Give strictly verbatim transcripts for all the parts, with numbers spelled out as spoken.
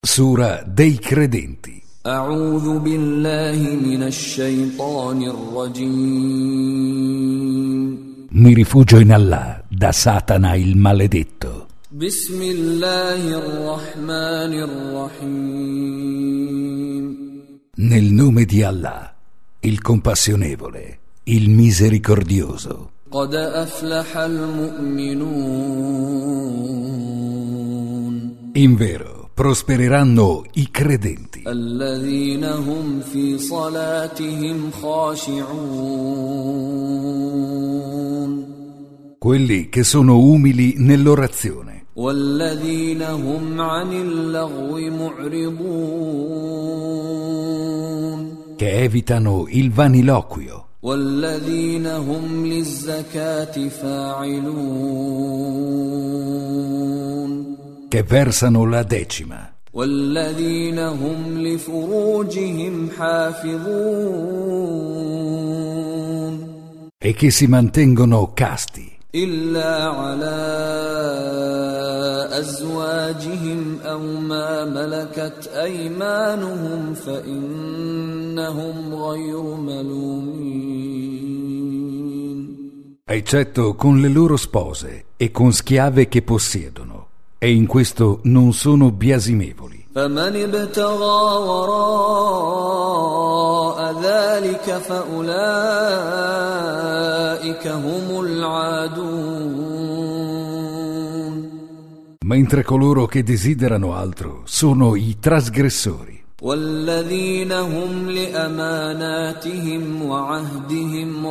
Sura dei credenti. أعوذ بالله من الشيطان الرجيم. Mi rifugio in Allah da Satana il maledetto. بسم الله الرحمن الرحيم. Nel nome di Allah, il compassionevole, il misericordioso. قد أفلح المؤمنون. Invero, prospereranno i credenti, الذين هم في صلاتهم خاشعون. quelli che sono umili nell'orazione, والذين هم عن اللغو معرضون. che evitano il vaniloquio, والذين هم للزكاة فاعلون. che versano la decima, والذين هم لفروجهم حافظون. e che si mantengono casti, إلا على أزواجهم أو ما ملكت أيمانهم فإنهم غير ملومين. eccetto con le loro spose e con schiave che possiedono, e in questo non sono biasimevoli. فمن ابتغى وراء ذلك فأولئك هم العادون. Mentre coloro che desiderano altro sono i trasgressori, والذين هم لأماناتهم وعهدهم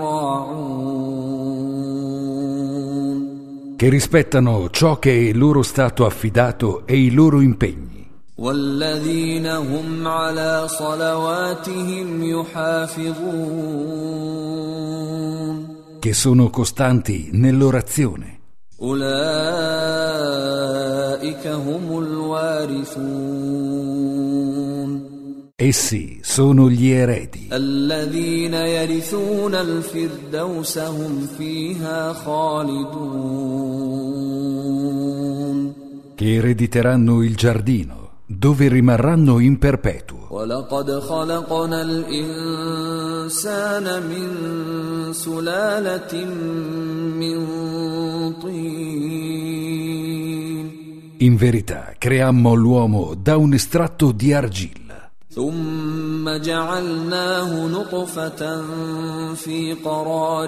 راعون. che rispettano ciò che è loro stato affidato e i loro impegni, والذين هم على صلواتهم يحافظون. che sono costanti nell'orazione. أولئك هم الوارثون. Essi sono gli eredi, الذين يرثون الفردوس هم فيها خالدون. che erediteranno il giardino, dove rimarranno in perpetuo. ولقد خلقنا الإنسان من سلالة من طين. In verità, creammo l'uomo da un estratto di argilla, ثم جعلناه نطفة في قرار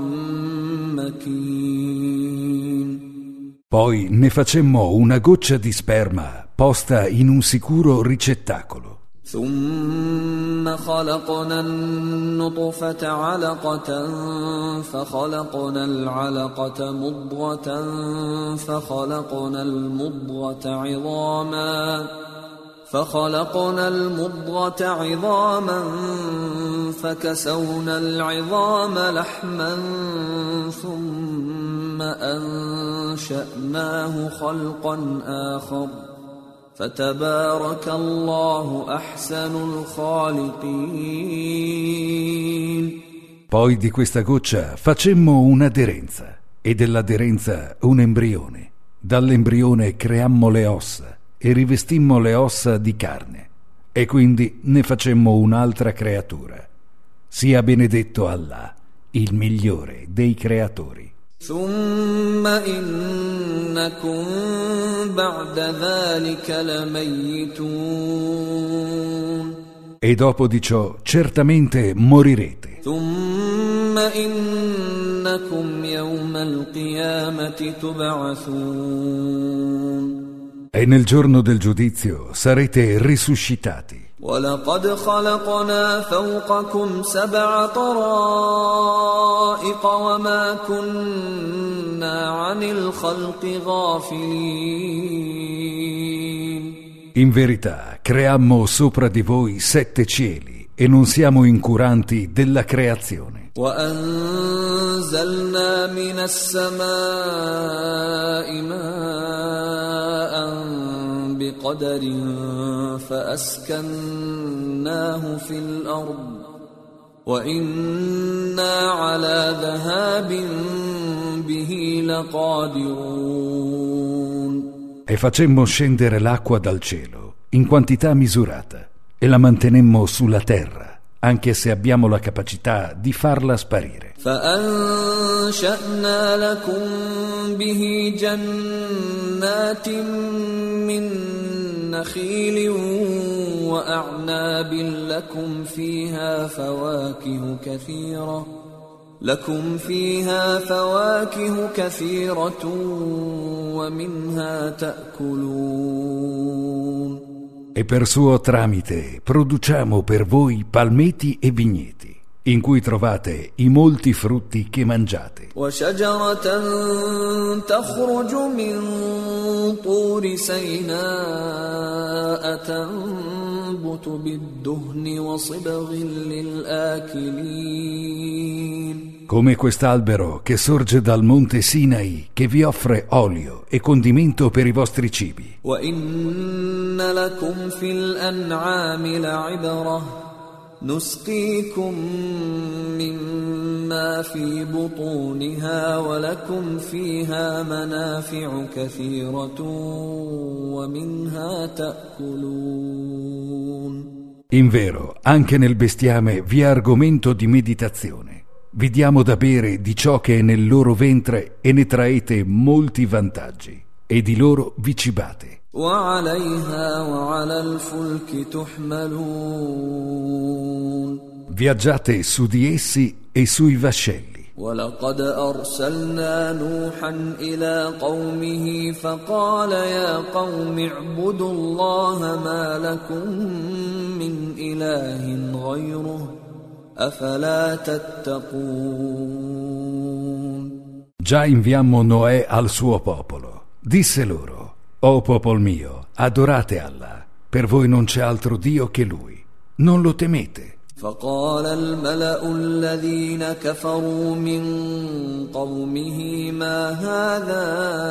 مكين. poi ne facemmo una goccia di sperma posta in un sicuro ricettacolo. ثم خلقنا النطفة علقة فخلقنا العلقة مضغة فخلقنا المضغة عظاما فخلقنا المضغة عظاما فكسونا العظام لحما ثم أنشأناه خلقا آخر فتبارك الله أحسن الخالقين. Poi di questa goccia facemmo un'aderenza, e dell'aderenza un embrione. Dall'embrione creammo le ossa e rivestimmo le ossa di carne, e quindi ne facemmo un'altra creatura. Sia benedetto Allah, il migliore dei creatori. ثم إنكم بعد ذلك لميتون. E dopo di ciò certamente morirete. ثم إنكم يوم القيامة تبعثون. E nel giorno del giudizio sarete risuscitati. ولقد خلقنا فوقكم سبع طرائق وما كنا عن الخلق غافلين. In verità, creammo sopra di voi sette cieli e non siamo incuranti della creazione. وأنزلنا من السماء ماء بقدر فأسكناه في الأرض وإنا على ذهاب به لقادرون. E facemmo scendere l'acqua dal cielo in quantità misurata e la mantenemmo sulla terra, anche se abbiamo la capacità di farla sparire. فأنشأنا لكم به جنات من نخيل وأعناب لكم فيها فواكه كثيرة لكم فيها فواكه كثيرة ومنها تأكلون. E per suo tramite produciamo per voi palmeti e vigneti, in cui trovate i molti frutti che mangiate. وشجرة تخرج من طور سيناء تنبت بالدهن وصبغ للآكلين. Come quest'albero che sorge dal monte Sinai, che vi offre olio e condimento per i vostri cibi. وإن لكم في الأنعام لعبرة نسقيكم مما في بطونها ولكم فيها منافع كثيرة ومنها تأكلون. In vero, anche nel bestiame vi è argomento di meditazione. Vi diamo da bere di ciò che è nel loro ventre e ne traete molti vantaggi, e di loro vi cibate. وعليها وعلى الفلك تحملون. Viaggiate su di essi e sui vascelli. ولقد أرسلنا نوحا إلى قومه فقال يا قوم اعبدوا الله ما لكم من إله غيره أفلا تتقون. Già inviammo Noè al suo popolo. Disse loro: O popol mio, adorate Allah, per voi non c'è altro Dio che Lui. Non lo temete. فقال الملأ الذين كفروا من قومه ما هذا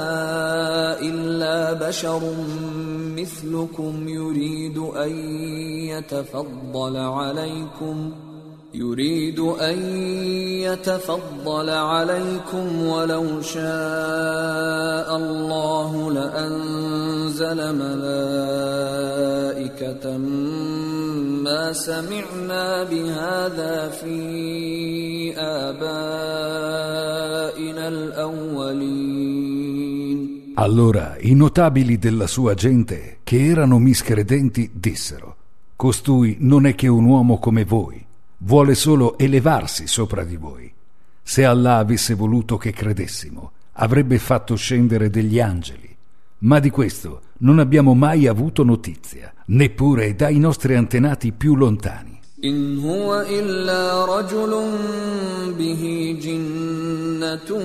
إلا بشر مثلكم يريد أن يتفضل عليكم يريد أن يتفضل عليكم ولو شاء الله لأنزل ملائكة ما سمعنا بهذا في آبائنا الأولين. Allora i notabili della sua gente, che erano miscredenti, dissero: Costui non è che un uomo come voi. Vuole solo elevarsi sopra di voi. Se Allah avesse voluto che credessimo, avrebbe fatto scendere degli angeli. Ma di questo non abbiamo mai avuto notizia, neppure dai nostri antenati più lontani. إن هو إلا رجل به جنة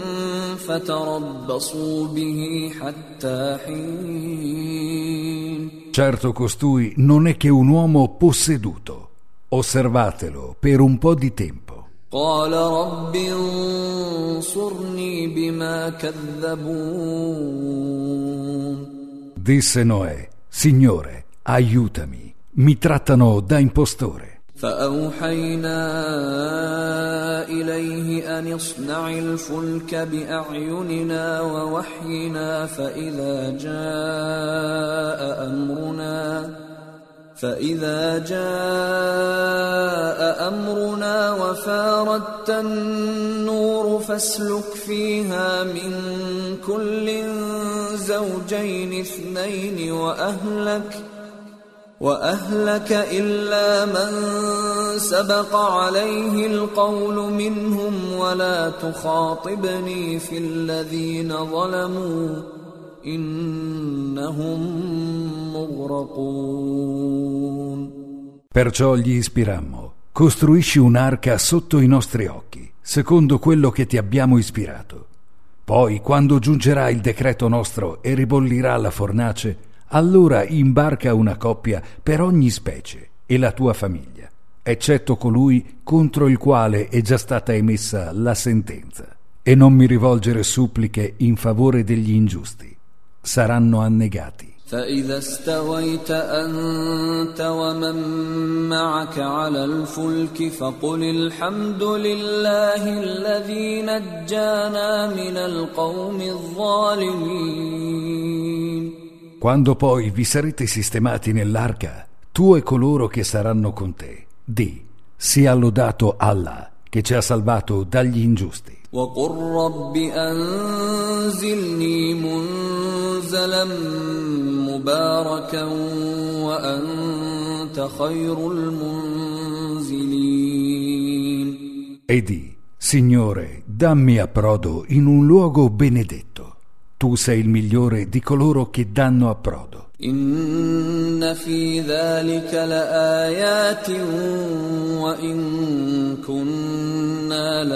فتربصوا به حتى حين. Certo, costui non è che un uomo posseduto. Osservatelo per un po' di tempo. قال رب انصرني بما كذبون. Disse Noè: Signore, aiutami, mi trattano da impostore. فأوحينا إليه أن اصنع الفلك بأعيننا ووحينا فإذا جاء أمرنا فإذا جاء أمرنا وفاردت النور فاسلك فيها من كل زوجين اثنين وأهلك وأهلك إلا من سبق عليه القول منهم ولا تخاطبني في الذين ظلموا إنهم مغرقون. Perciò gli ispirammo: costruisci un'arca sotto i nostri occhi, secondo quello che ti abbiamo ispirato. Poi, quando giungerà il decreto nostro e ribollirà la fornace, allora imbarca una coppia per ogni specie e la tua famiglia, eccetto colui contro il quale è già stata emessa la sentenza, e non mi rivolgere suppliche in favore degli ingiusti. Saranno annegati. فإذا استويت أنت ومن معك على الفلك فقل الحمد لله الذي نجانا من القوم الظالمين. Quando poi vi sarete sistemati nell'arca, tu e coloro che saranno con te, di: sia lodato Allah, che ci ha salvato dagli ingiusti. وَقُلْ رَبِّ أَنزِلْنِي مُنزَلًا مُبَارَكًا وَأَنْتَ خَيْرُ الْمُنزِلِينَ. E di: Signore, dammi approdo in un luogo benedetto. Tu sei il migliore di coloro che danno approdo. إن في ذلك لآيات وإن كنا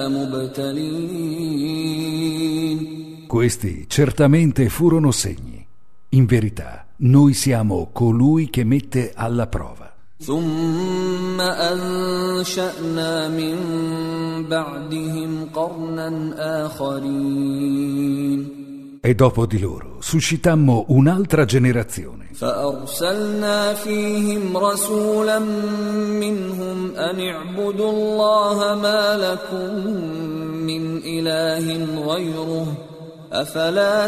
لمبتلين. Questi certamente furono segni. In verità, noi siamo colui che mette alla prova. ثم أنشأنا من بعدهم قرنا آخرين. E dopo di loro suscitammo un'altra generazione. فأرسلنا فيهم رسولا منهم أن اعبدوا الله ما لكم من إله غيره أفلا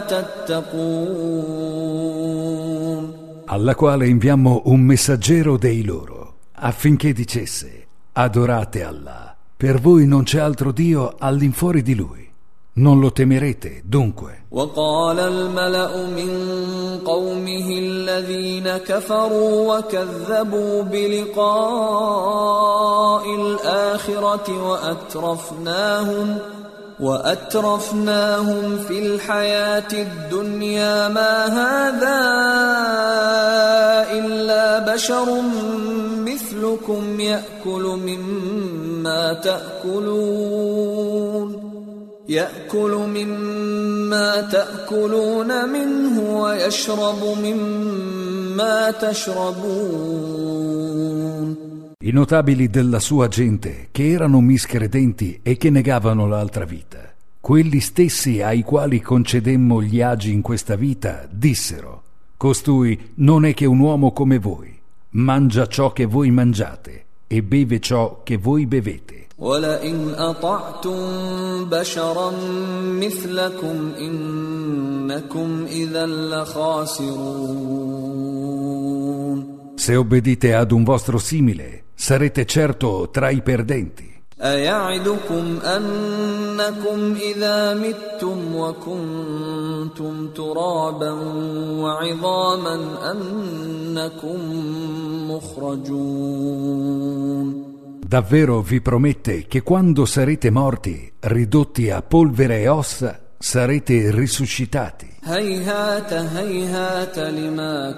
تتقون. Alla quale inviammo un messaggero dei loro, affinché dicesse: adorate Allah, per voi non c'è altro Dio all'infuori di Lui. Non lo temerete, dunque. وقال الملأ من قومه الذين كفروا وكذبوا بلقاء الآخرة وأترفناهم وأترفناهم في الحياة الدنيا ما هذا إلا بشر مثلكم يأكل مما تأكلون يأكل مما تأكلون منه ويشرب مما تشربون. I notabili della sua gente, che erano miscredenti e che negavano l'altra vita, quelli stessi ai quali concedemmo gli agi in questa vita, dissero: costui non è che un uomo come voi, mangia ciò che voi mangiate e beve ciò che voi bevete. وَلَئِنْ أَطَعْتُمْ بَشَرًا مِثْلَكُمْ إِنَّكُمْ إِذًا لَخَاسِرُونَ. Se obbedite ad un vostro simile, sarete certo tra i perdenti. أَيَعِدُكُمْ أَنَّكُمْ إِذَا مِتُّمْ وَكُنْتُمْ تُرَابًا وَعِظَامًا أَنَّكُمْ مُخْرَجُونَ. Davvero vi promette che quando sarete morti, ridotti a polvere e ossa, sarete risuscitati. هيهات هيهات لما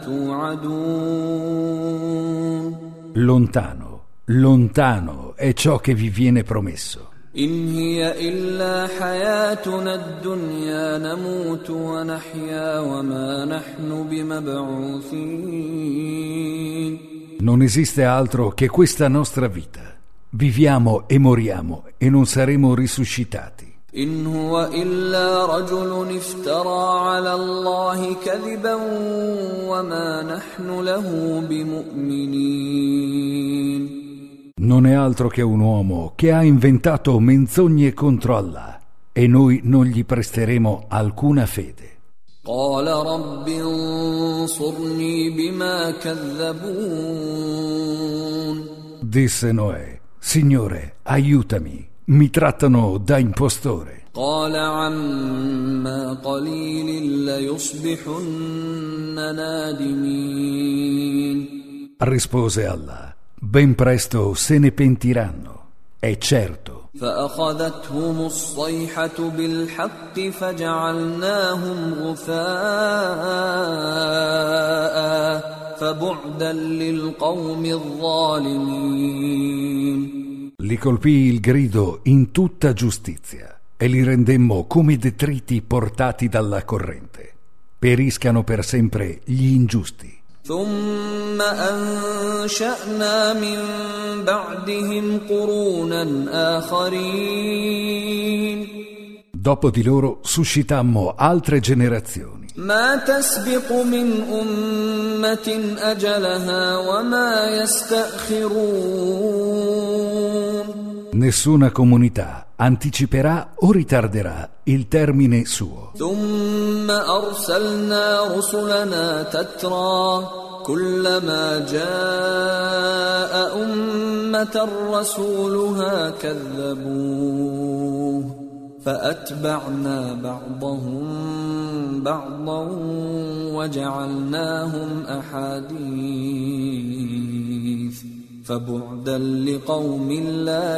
توعدون. Lontano, lontano è ciò che vi viene promesso. إن هي إلا حياتنا الدنيا نموت ونحيا وما نحن بمبعوثين. Non esiste altro che questa nostra vita. Viviamo e moriamo e non saremo risuscitati. إن هو إلا رجل افترى على الله كذبا وما نحن له بمؤمنين. Non è altro che un uomo che ha inventato menzogne contro Allah e noi non gli presteremo alcuna fede. قال رب انصرني بما كذبون. Disse Noè: Signore, aiutami, mi trattano da impostore. قال عما قليل ليصبحن نادمين. Rispose Allah: ben presto se ne pentiranno, è certo. فأخذتهم الصيحة بالحق فجعلناهم غثاء فبعدا للقوم الظالمين. Li colpì il grido in tutta giustizia e li rendemmo come detriti portati dalla corrente. Periscano per sempre gli ingiusti. ثم أنشأنا من بعدهم قرونا آخرين. Dopo di loro suscitammo altre generazioni. ما تسبق من أمة أجلها وما يستأخرون. Nessuna comunità anticiperà o ritarderà il termine suo. ثم أرسلنا رسلنا تترى كلما جاء أمة رسولها كذبوه فأتبعنا بعضهم بعضا وجعلناهم أحاديث فبعدا لقوم لا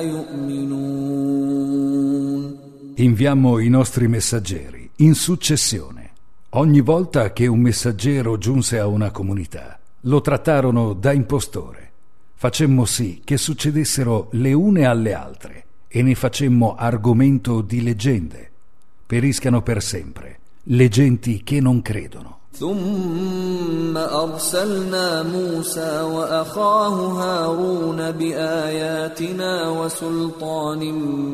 يؤمنون. Inviammo i nostri messaggeri in successione. Ogni volta che un messaggero giunse a una comunità, lo trattarono da impostore. Facemmo sì che succedessero le une alle altre e ne facemmo argomento di leggende. Periscano per sempre le genti che non credono. ثم أرسلنا موسى وأخاه هارون بآياتنا وسلطان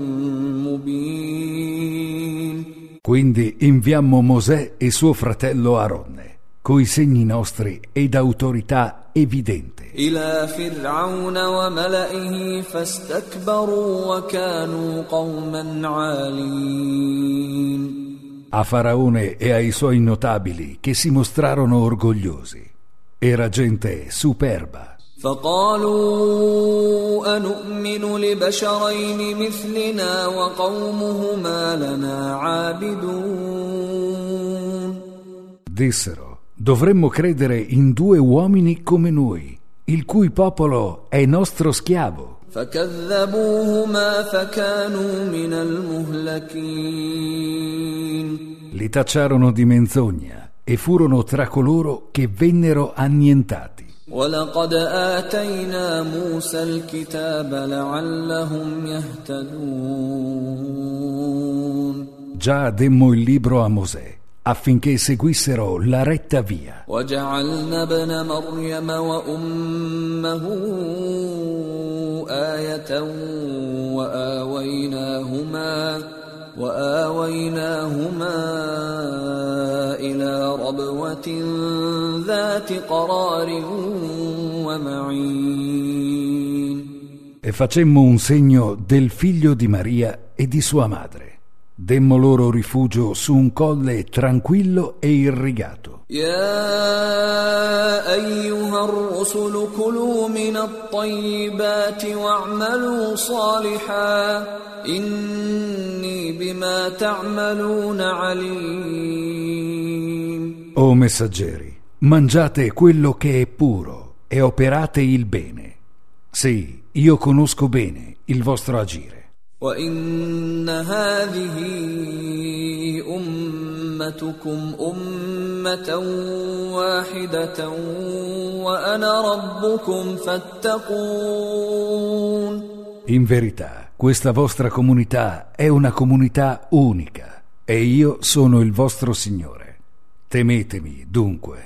مبين. Quindi inviammo Mosè e suo fratello Aronne, coi segni nostri ed autorità evidente. إلى فرعون وملئه فاستكبروا وكانوا قوما عالين. A Faraone e ai suoi notabili che si mostrarono orgogliosi. Era gente superba. فقالوا أنؤمن لبشرين مثلنا وقومهما لنا عابدون. Dissero: dovremmo credere in due uomini come noi, il cui popolo è nostro schiavo. فكذبوهما فكانوا من المهلكين. Li tacciarono di menzogna e furono tra coloro che vennero annientati. ولقد آتينا موسى الكتاب لعلهم يهتدون. Già demmo il libro a Mosè affinché seguissero la retta via. وجعلنا ابن مريم وأمه آية وآويناهما وآويناهما إلى ربوة ذات قرار ومعين. E facemmo un segno del figlio di Maria e di sua madre. Demmo loro rifugio su un colle tranquillo e irrigato. يا أيها الرسل كلوا من الطيبات واعملوا صالحا إني بما تعملون عليم. O messaggeri, mangiate quello che è puro e operate il bene. Sì, io conosco bene il vostro agire. وإن هذه أمتكم أمة واحدة وأنا ربكم فاتقون. In verità, questa vostra comunità è una comunità unica e io sono il vostro Signore. Temetemi, dunque.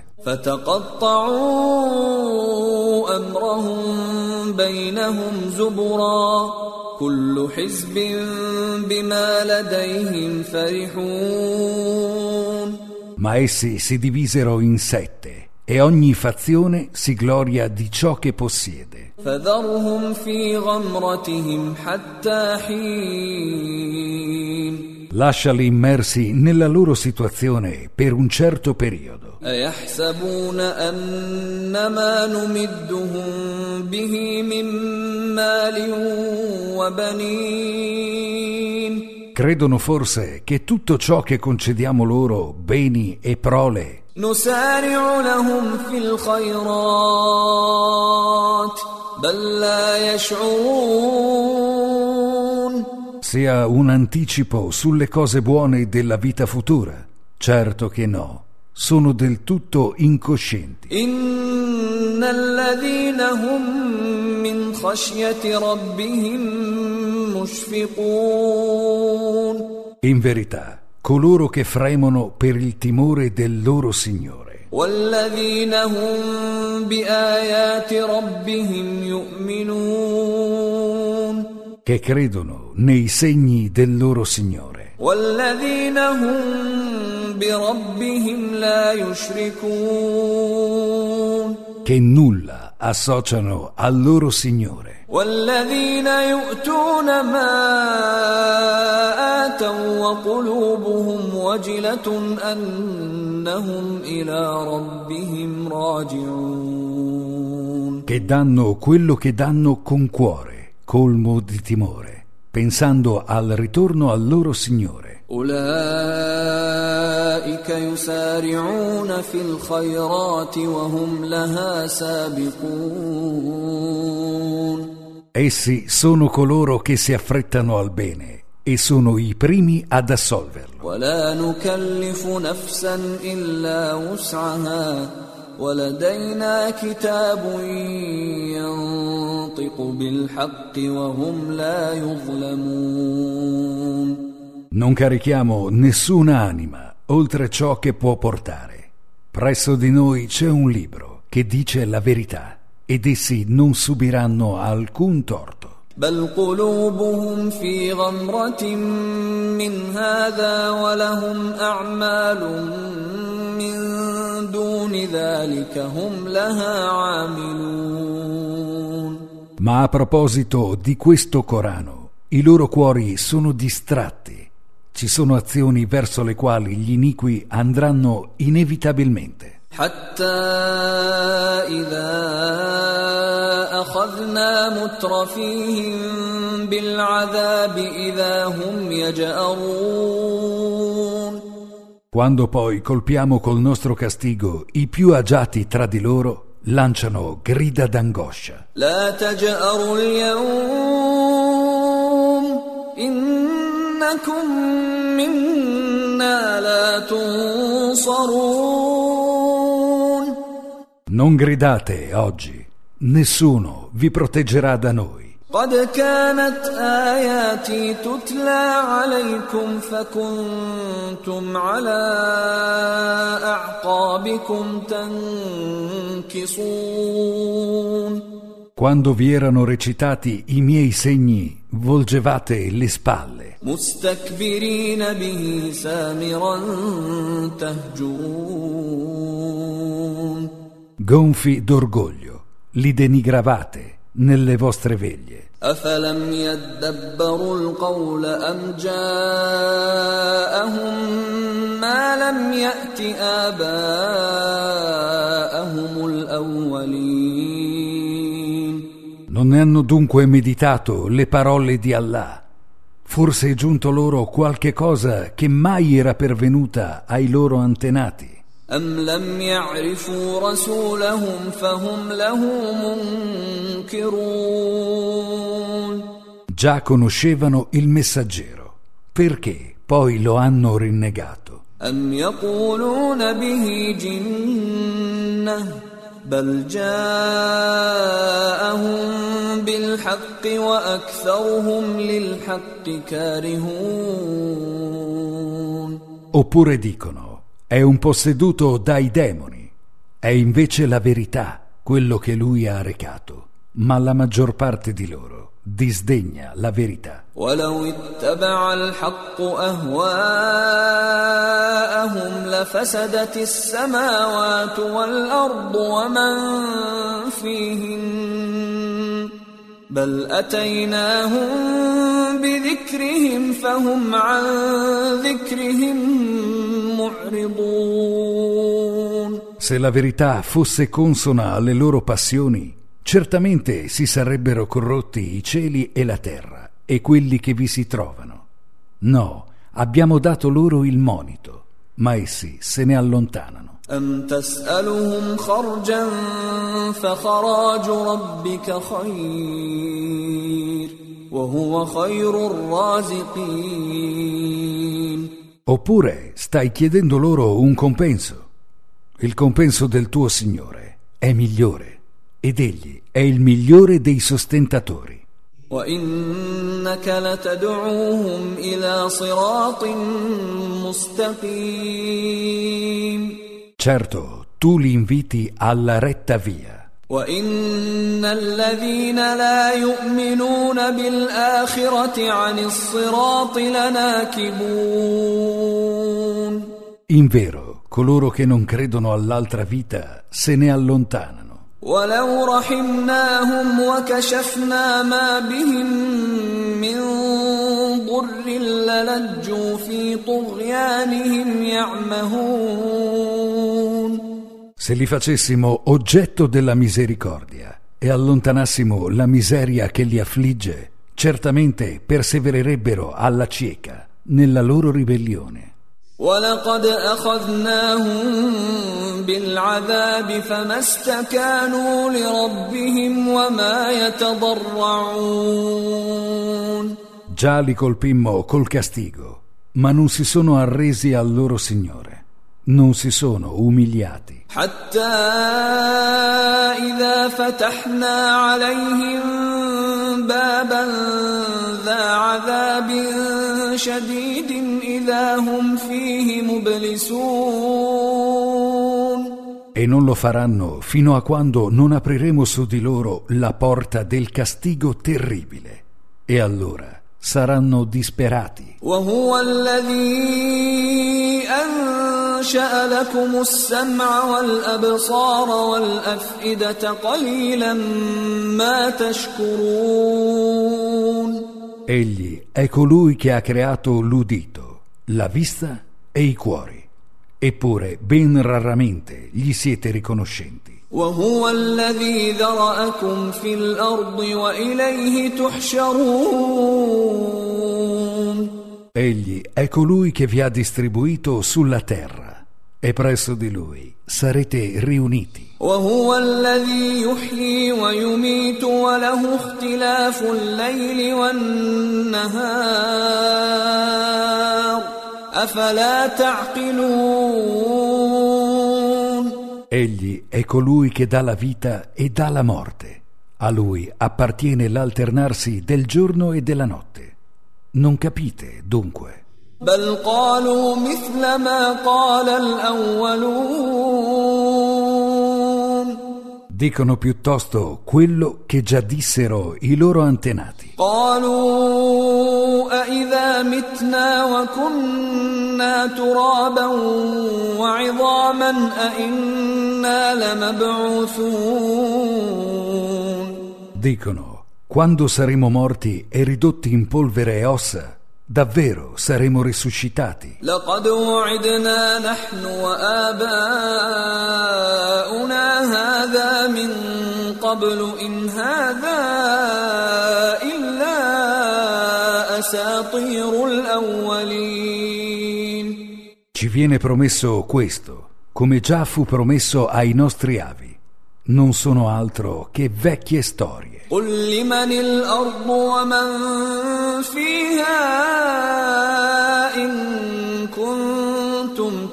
فتقطعوا أمرهم بينهم زبرا كل حزب بما لديهم فرحون. Ma essi si divisero in sette e ogni fazione si gloria di ciò che possiede. فذرهم في غمرتهم حتى حين. Lasciali immersi nella loro situazione per un certo periodo. أيحسبون أنما نمدهم به من مال وبنين. Credono forse che tutto ciò che concediamo loro, beni e prole, نسارع لهم في الخيرات بل لا يشعرون. sia un anticipo sulle cose buone della vita futura? Certo che no, sono del tutto incoscienti. إن الذين هم من خشية ربهم مشفقون. In verità, coloro che fremono per il timore del loro Signore. والذين هم بآيات ربهم يؤمنون. Che credono nei segni del loro Signore. والذين هم بربهم لا يشركون. Che nulla associano al loro Signore. والذين يؤتون ما آتوا وقلوبهم وجلة أنهم إلى ربهم راجعون. Che danno quello che danno con cuore, colmo di timore, pensando al ritorno al loro Signore. أولئك يسارعون في الخيرات وهم لها سابقون. Essi sono coloro che si affrettano al bene e sono i primi ad assolverlo. ولا نكلف نفسا إلا وسعها ولدينا كتاب ينطق بالحق وهم لا يظلمون. Non carichiamo nessuna anima oltre ciò che può portare. Presso di noi c'è un libro che dice la verità ed essi non subiranno alcun torto. بل قلوبهم في غمرة من هذا ولهم أعمال من دون ذلك هم لها عاملون. Ma a proposito di questo Corano, i loro cuori sono distratti. Ci sono azioni verso le quali gli iniqui andranno inevitabilmente. حتى إذا أخذنا مترفيهم بالعذاب إذا هم يجأرون. Quando poi colpiamo col nostro castigo i più agiati tra di loro, lanciano grida d'angoscia. لا تجأروا اليوم إنكم منا لا تنصرون. Non gridate oggi, nessuno vi proteggerà da noi. قد كانت آياتي تتلى عليكم فكنتم على أعقابكم تنكصون. Quando vi erano recitati i miei segni, volgevate le spalle. مستكبرين به سامرا تهجرون. Gonfi d'orgoglio, li denigravate nelle vostre veglie. أفلم يدبروا القول أم جاءهم ما لم يأت آباءهم الأولين. Non ne hanno dunque meditato le parole di Allah? Forse è giunto loro qualche cosa che mai era pervenuta ai loro antenati? أم لم يعرفوا رسولهم فهم له منكرون. Già conoscevano il messaggero, perché poi lo hanno rinnegato? أم يقولون به جنة بل جاءهم بالحق وأكثرهم للحق كارهون. Oppure dicono: è un posseduto dai demoni, è invece la verità quello che lui ha recato, ma la maggior parte di loro disdegna la verità. ولو اتبع الحق أهواءهم لفسدت السماوات والأرض ومن فيهن بل أتيناهم بذكرهم فهم عن ذكرهم معرضون. Se la verità fosse consona alle loro passioni, certamente si sarebbero corrotti i cieli e la terra e quelli che vi si trovano. No, abbiamo dato loro il monito, ma essi se ne allontanano. أم تسألهم خرجا فخراج ربك خير وهو خير الرازقين. Oppure stai chiedendo loro un compenso? Il compenso del tuo Signore è migliore ed egli è il migliore dei sostentatori. وإنك لتدعوهم إلى صراط مستقيم. Certo, tu li inviti alla retta via. وإن الذين لا يؤمنون بالآخرة عن الصراط لناكبون. In vero, coloro che non credono all'altra vita se ne allontanano. ولو رحمناهم وكشفنا ما بهم من ضر للجوا في طغيانهم يعمهون. Se li facessimo oggetto della misericordia e allontanassimo la miseria che li affligge, certamente persevererebbero alla cieca nella loro ribellione. وَلَقَدْ أَخَذْنَاهُمْ بِالْعَذَابِ فَمَا اسْتَكَانُوا لِرَبِّهِمْ وَمَا يَتَضَرَّعُونَ. Già li colpimmo col castigo, ma non si sono arresi al loro Signore, non si sono umiliati. حتى إذا فتحنا عليهم بابا ذا عذاب شديد إذا هم فيه مبلسون. E non lo faranno fino a quando non apriremo su di loro la porta del castigo terribile, e allora saranno disperati. وهو الذي أنشأ لكم السمع والأبصار والأفئدة قليلا ما تشكرون. Egli è colui che ha creato l'udito, la vista e i cuori, eppure ben raramente gli siete riconoscenti. وهو الذي ذرأكم في الأرض وإليه تحشرون. Egli è colui che vi ha distribuito sulla terra, e presso di lui sarete riuniti. وهو الذي يحيي ويميت وله اختلاف الليل والنهار أفلا تعقلون. Egli è colui che dà la vita e dà la morte. A lui appartiene l'alternarsi del giorno e della notte. Non capite, dunque. بل قالوا مثل ما قال الأولون. Dicono piuttosto quello che già dissero i loro antenati. قالوا أإذا متنا وكنا ترابا وعظاما أإنا لمبعوثون. Dicono: quando saremo morti e ridotti in polvere e ossa, davvero saremo risuscitati. لقد وعدنا نحن وآباؤنا هذا من قبل إن هذا إلا أساطير الأولين. Ci viene promesso questo, come già fu promesso ai nostri avi. Non sono altro che vecchie storie. قل لمن الأرض ومن فيها إن كنتم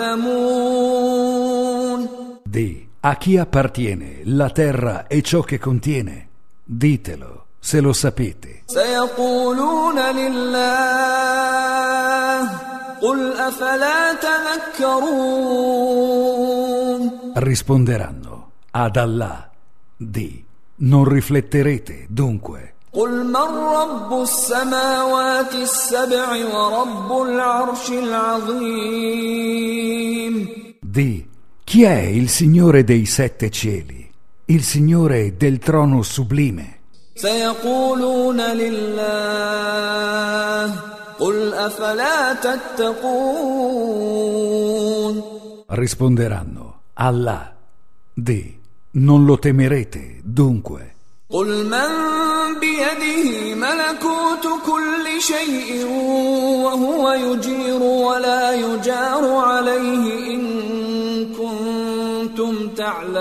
تعلمون. Di: a chi appartiene la terra e ciò che contiene? Ditelo, se lo sapete. سيقولون لله قل أفلا تذكرون. Risponderanno: ad Allah. Di: non rifletterete dunque? قل من رب السماوات السبع ورب العرش العظيم. Di: chi è il Signore dei sette cieli, il Signore del trono sublime? سيقولون لله قل أفلا تتقون. Risponderanno: Allah. Di: non lo temerete dunque? قل من بيده ملكوت كل شيء وهو يجير ولا يجار عليه إن كنتم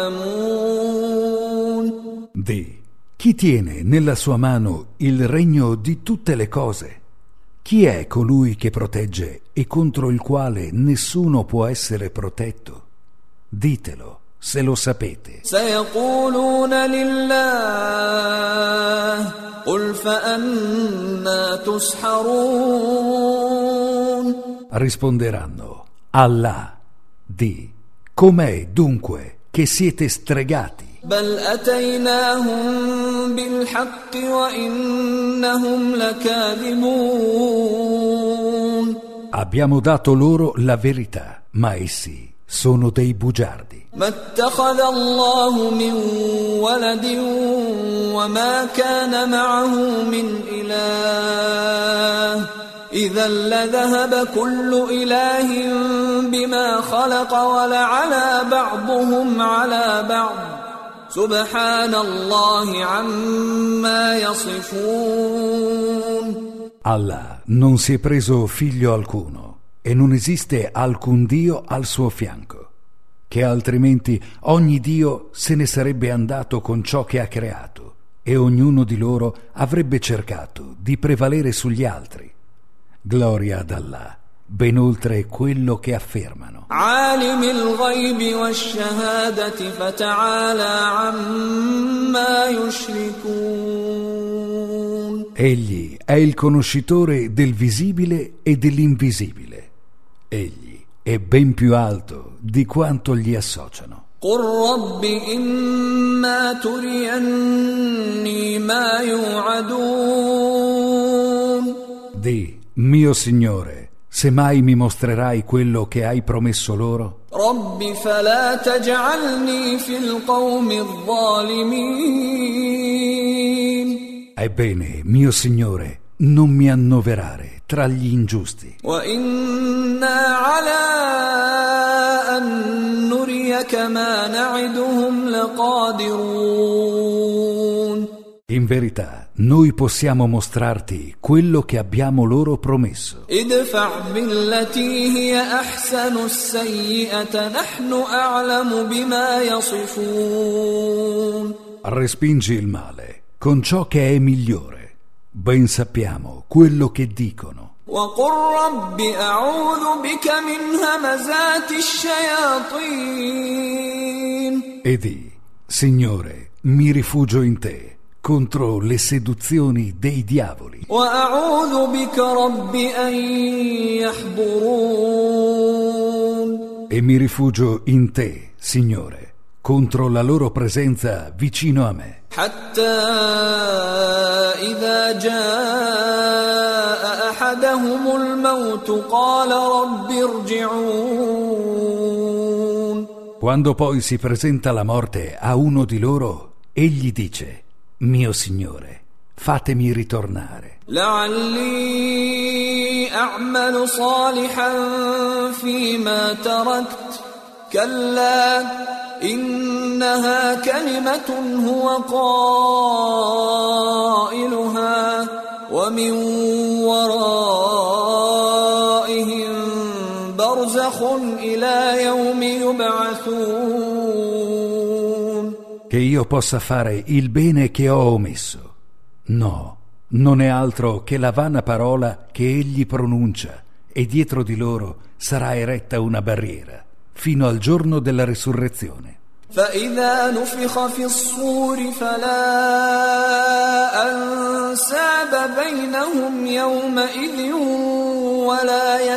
تعلمون. Di: chi tiene nella sua mano il regno di tutte le cose? Chi è colui che protegge e contro il quale nessuno può essere protetto? Ditelo, se lo sapete. سيقولون لله قل فأنا تسحرون. Risponderanno: Allah. Di: com'è dunque che siete stregati? بل أتيناهم بالحق وإنهم لكاذبون. Abbiamo dato loro la verità, ma essi sono dei bugiardi. ما اتخذ الله من ولد وما كان معه من إله إذا لذهب كل إله بما خلق ولعلى بعضهم على بعض سبحان الله عما يصفون. Allah non si è preso figlio alcuno e non esiste alcun Dio al suo fianco, che altrimenti ogni Dio se ne sarebbe andato con ciò che ha creato e ognuno di loro avrebbe cercato di prevalere sugli altri. Gloria ad Allah, ben oltre quello che affermano. عالم الغيب والشهادة فتعالى عما يشركون. Egli è il conoscitore del visibile e dell'invisibile. Egli è ben più alto di quanto gli associano. قل رب إما تريني ما يوعدون. Di, mio Signore, se mai mi mostrerai quello che hai promesso loro, رب فلا تجعلني في القوم الظالمين. ebbene, mio Signore, non mi annoverare tra gli ingiusti. وإنا على أن نريك ما نعدهم لقادرون. In verità, noi possiamo mostrarti quello che abbiamo loro promesso. ادفع بالتي هي أحسن السيئة نحن أعلم بما يصفون. Respingi il male con ciò che è migliore. Ben sappiamo quello che dicono. وقل رب أعوذ بك من همزات الشياطين. E di, Signore, mi rifugio in te contro le seduzioni dei diavoli. وأعوذ بك رب أن يحضرون. E mi rifugio in te, Signore, contro la loro presenza vicino a me. حتى إذا جاء أحدهم الموت قال رب ارجعون. Quando poi si presenta la morte a uno di loro, egli dice: mio Signore, fatemi ritornare. لعلي أعمل صالحا فيما تركت كلا إنها كلمة هو قائلها ومن ورائهم برزخ إلى يوم يبعثون. Che io possa fare il bene che ho omesso. No, non è altro che la vana parola che egli pronuncia, e dietro di loro sarà eretta una barriera fino al giorno della risurrezione. فإذا نفخ في الصور فلا أنساب بينهم يومئذ ولا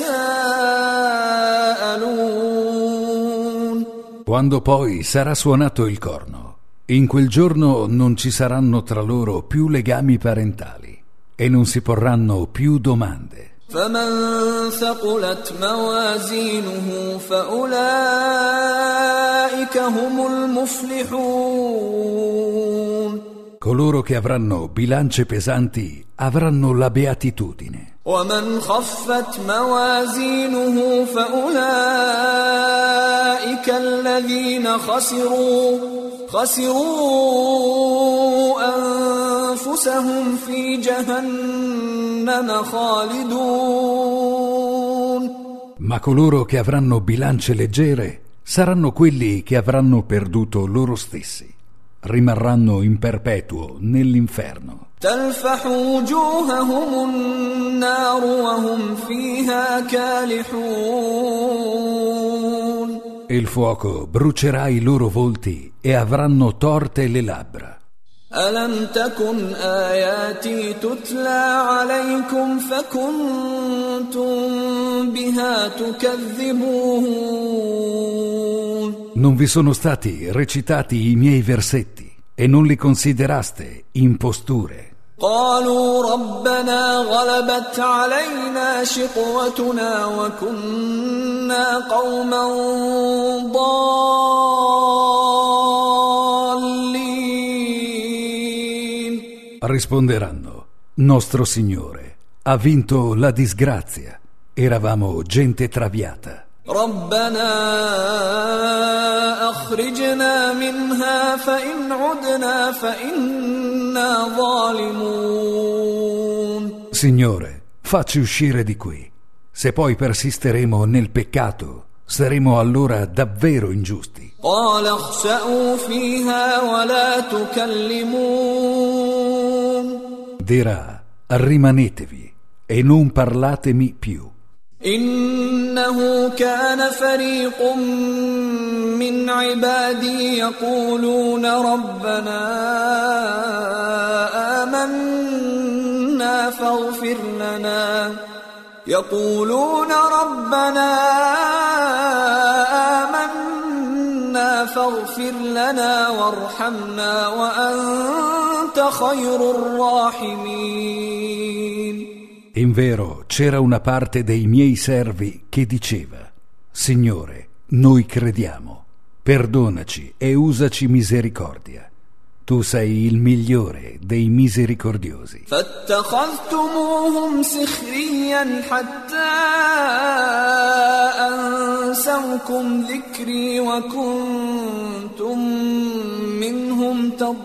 يتساءلون. Quando poi sarà suonato il corno, in quel giorno non ci saranno tra loro più legami parentali e non si porranno più domande. فمن ثقلت موازينه فأولئك هم المفلحون. Coloro che avranno bilance pesanti avranno la beatitudine. ومن خفت موازينه فأولئك الذين خسروا خسروا أنفسهم في جهنم خالدون. Ma coloro che avranno bilance leggere saranno quelli che avranno perduto loro stessi. Rimarranno in perpetuo nell'inferno. تلفح وجوههم النار وهم فيها كالحون. E il fuoco brucerà i loro volti e avranno torte le labbra. ألم تكن آياتي تتلى عليكم فكنتم بها تكذبون. Non vi sono stati recitati i miei versetti e non li consideraste imposture. قالوا ربنا غلبت علينا شقوتنا وكنا قوما ضالين. Risponderanno: nostro Signore ha vinto la disgrazia, eravamo gente traviata. ربنا أخرجنا منها فإن عدنا فإنا ظالمون. Signore, facci uscire di qui. Se poi persisteremo nel peccato, saremo allora davvero ingiusti. قال اخسأوا فيها ولا تكلمون. Dirà: rimanetevi e non parlatemi più. إنه كان فريق من عبادي يقولون ربنا آمنا فاغفر لنا يقولون ربنا آمنا فاغفر لنا وارحمنا وأنت خير الراحمين. In vero, c'era una parte dei miei servi che diceva: Signore, noi crediamo, perdonaci e usaci misericordia. Tu sei il migliore dei misericordiosi. فاتخذتموهم سخريا حتى أنسوكم ذكري وكنتم منهم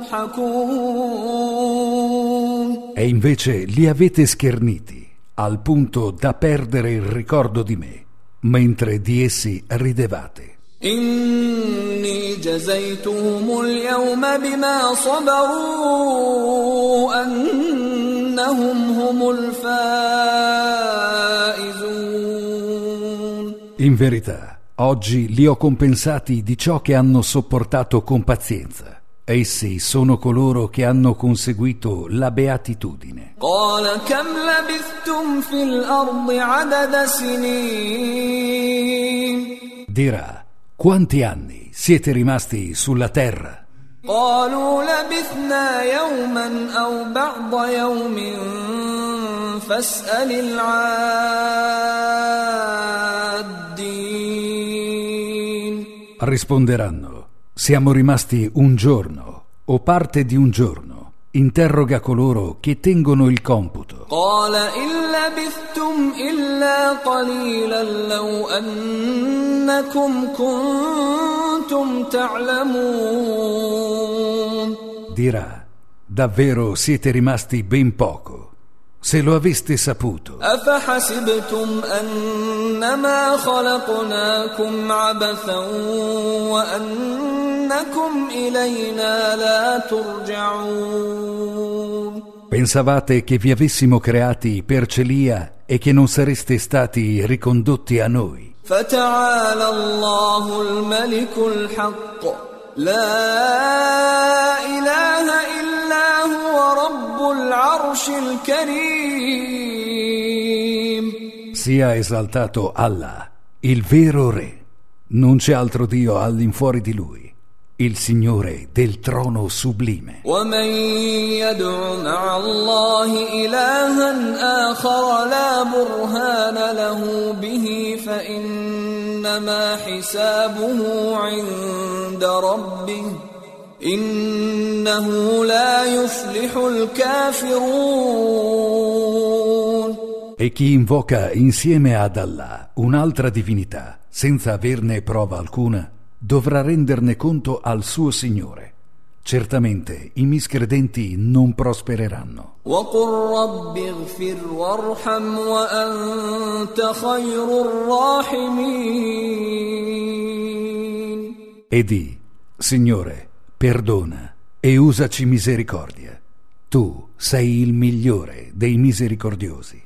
تضحكون. E invece li avete scherniti al punto da perdere il ricordo di me, mentre di essi ridevate. إني جزيتهم اليوم بما صبروا أنهم هم الفائزون. In verità, oggi li ho compensati di ciò che hanno sopportato con pazienza. Essi sono coloro che hanno conseguito la beatitudine. قال كم لبثتم في الأرض عدد سنين. Dirà: quanti anni siete rimasti sulla terra? قالوا لبثنا يوما أو بعض يوم فاسأل العادين. Risponderanno: siamo rimasti un giorno o parte di un giorno. Interroga coloro che tengono il computo. قال إن لبثتم إلا قليلا لو أنكم كنتم تعلمون. Dirà: davvero siete rimasti ben poco. Se lo aveste saputo. أفحسبتم أنما خلقناكم عبثا وأنكم إلينا لا ترجعون. Pensavate che vi avessimo creati per celia e che non sareste stati ricondotti a noi? فتعالى الله الملك الحق لا إله إلا هو رب العرش الكريم. Sia esaltato Allah, il vero Re. Non c'è altro Dio all'infuori di Lui, il Signore del trono sublime. ومن يدع مع الله إلها آخر لا برهان له به فإنما حسابه عند ربه إنه لا يفلح الكافرون. E chi invoca insieme ad Allah un'altra divinità senza averne prova alcuna dovrà renderne conto al suo Signore. Certamente i miscredenti non prospereranno. وقل رب اغفر وارحم وأنت خير الراحمين. E di: Signore, perdona e usaci misericordia. Tu sei il migliore dei misericordiosi.